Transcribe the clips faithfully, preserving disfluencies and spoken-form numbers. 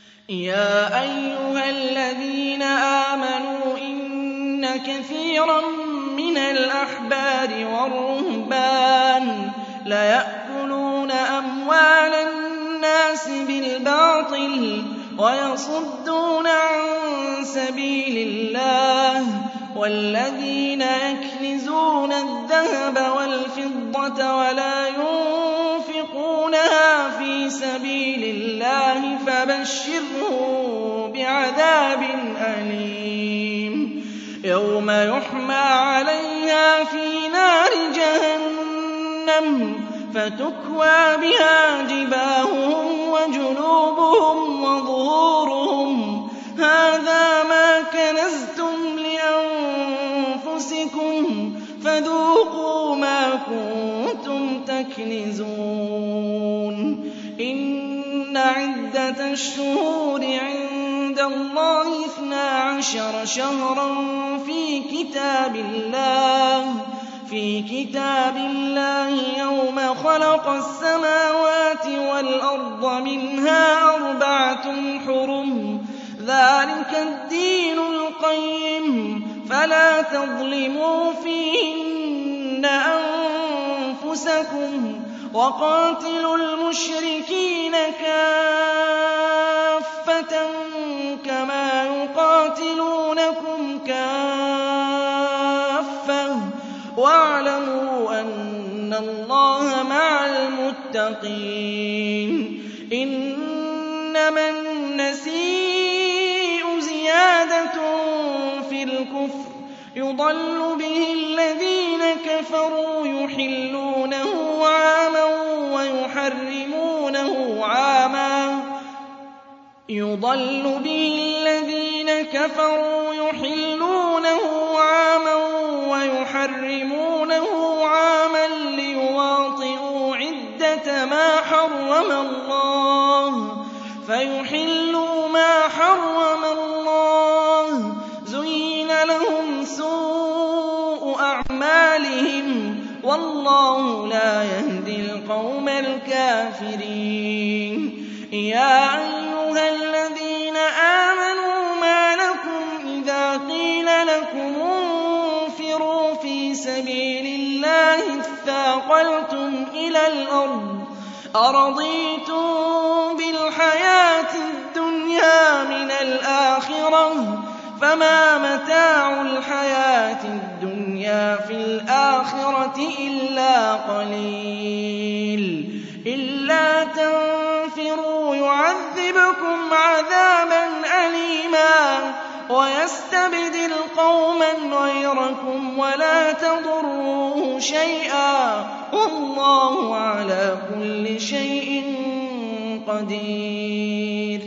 يَا أَيُّهَا الَّذِينَ آمَنُوا إِنَّ كَثِيرًا مِّنَ الْأَحْبَارِ وَالرُّهْبَانِ لَيَأْكُلُونَ أَمْوَالَ النَّاسِ بِالْبَاطِلِ وَيَصُدُّونَ عَن سَبِيلِ اللَّهِ ۗ وَالَّذِينَ يَكْنِزُونَ الذَّهَبَ وَالْفِضَّةَ وَلَا يُنفِقُونَهَا فِي سَبِيلِ اللَّهِ فَبَشِّرْهُم بِعَذَابٍ أَلِيمٍ يَوْمَ يُحْمَىٰ عَلَيْهَا فِي نَارِ جَهَنَّمَ فَتُكْوَىٰ بِهَا جِبَاهُهُمْ وَجُنُوبُهُمْ وَظُهُورُهُمْ هَٰذَا مَا كَنَزْتُمْ لِأَنفُسِكُمْ فَذُوقُوا مَا كُنتُمْ تَكْنِزُونَ إِنَّ عِدَّةَ الشُّهُورِ عِندَ اللَّهِ اثْنَا عَشَرَ شَهْرًا في كتاب الله في كتاب الله يوم خلق السماوات والأرض منها أربعة حرم ذلك الدين القيم فلا تظلموا فيهن أنفسكم وقاتلوا المشركين كافة كما يقاتلونكم كافة واعلموا أن الله مع المتقين إنما النسيء زيادة في الكفر يضل به الذين كفروا يحلونه عاما ويحرمونه عاما يضل به الذين كفروا يحلونه عاما ويحرمونه عاما ليواطئوا عدة ما حرم الله فيحلوا ما حرم الله زين لهم سوء أعمالهم والله لا يهدي القوم الكافرين يا أيها الذين آمنوا ما لكم إذا قيل لكم انفروا في سبيل الله اثاقلتم إلى الأرض أرضيتم بالحياة الدنيا من الآخرة فما متاع الحياة الدنيا في الآخرة إلا قليل إلا تنفروا يعذبكم عذابا أليما ويستبدل قوما غيركم ولا تضروه شيئا والله على كل شيء قدير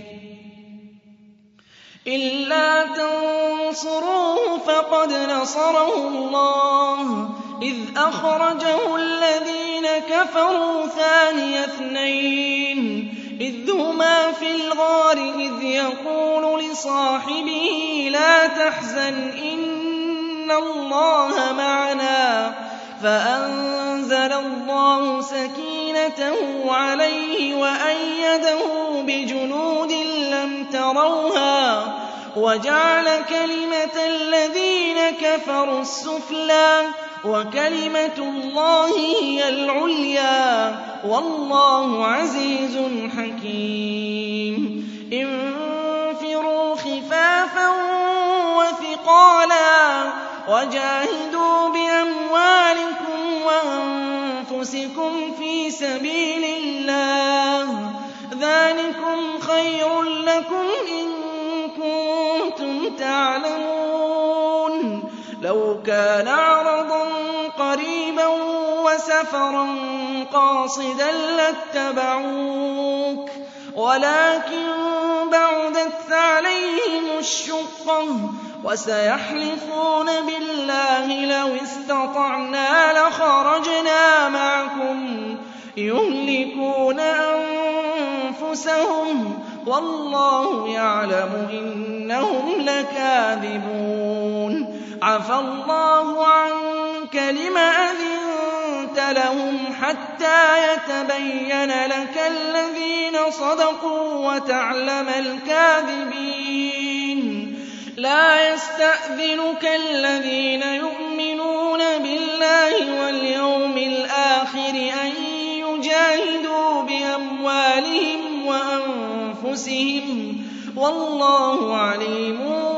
إلا تنصروه فقد نصره الله إذ أخرجه الذين كفروا ثاني اثنين إذ هما في الغار إذ يقول لصاحبه لا تحزن إن الله معنا فأنزل الله سكينته عليه وأيده بجنود لم تروها وجعل كلمة الذين كفروا السفلى وكلمة الله هي العليا والله عزيز حكيم انفروا خفافا وثقالا وجاهدوا بأموالكم وأنفسكم في سبيل الله ذلكم خير لكم إن كنتم تعلمون لو كان عرضا قريبا وسفرا قاصدا لاتبعوك ولكن بعدت عليهم الشقة وسيحلفون بالله لو استطعنا لخرجنا معكم يهلكون أنفسهم والله يعلم إنهم لكاذبون عفى الله عنك لم أذنت فَاسْتَغْفَرْتَ لَهُمْ حَتَّىٰ يَتَبَيَّنَ لَكَ الَّذِينَ صَدَقُوا وَتَعْلَمَ الْكَاذِبِينَ لَا يَسْتَأْذِنُكَ الَّذِينَ يُؤْمِنُونَ بِاللَّهِ وَالْيَوْمِ الْآخِرِ أَن يُجَاهِدُوا بِأَمْوَالِهِمْ وَأَنفُسِهِمْ ۗ وَاللَّهُ عَلِيمٌ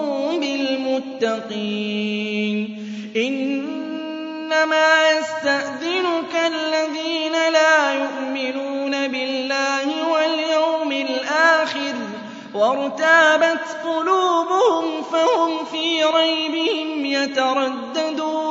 بِالْمُتَّقِينَ إِنَّمَا يَسْتَأْذِنُكَ الَّذِينَ لَا يُؤْمِنُونَ بِاللَّهِ وَالْيَوْمِ الْآخِرِ وَارْتَابَتْ قُلُوبُهُمْ فَهُمْ فِي رَيْبِهِمْ يَتَرَدَّدُونَ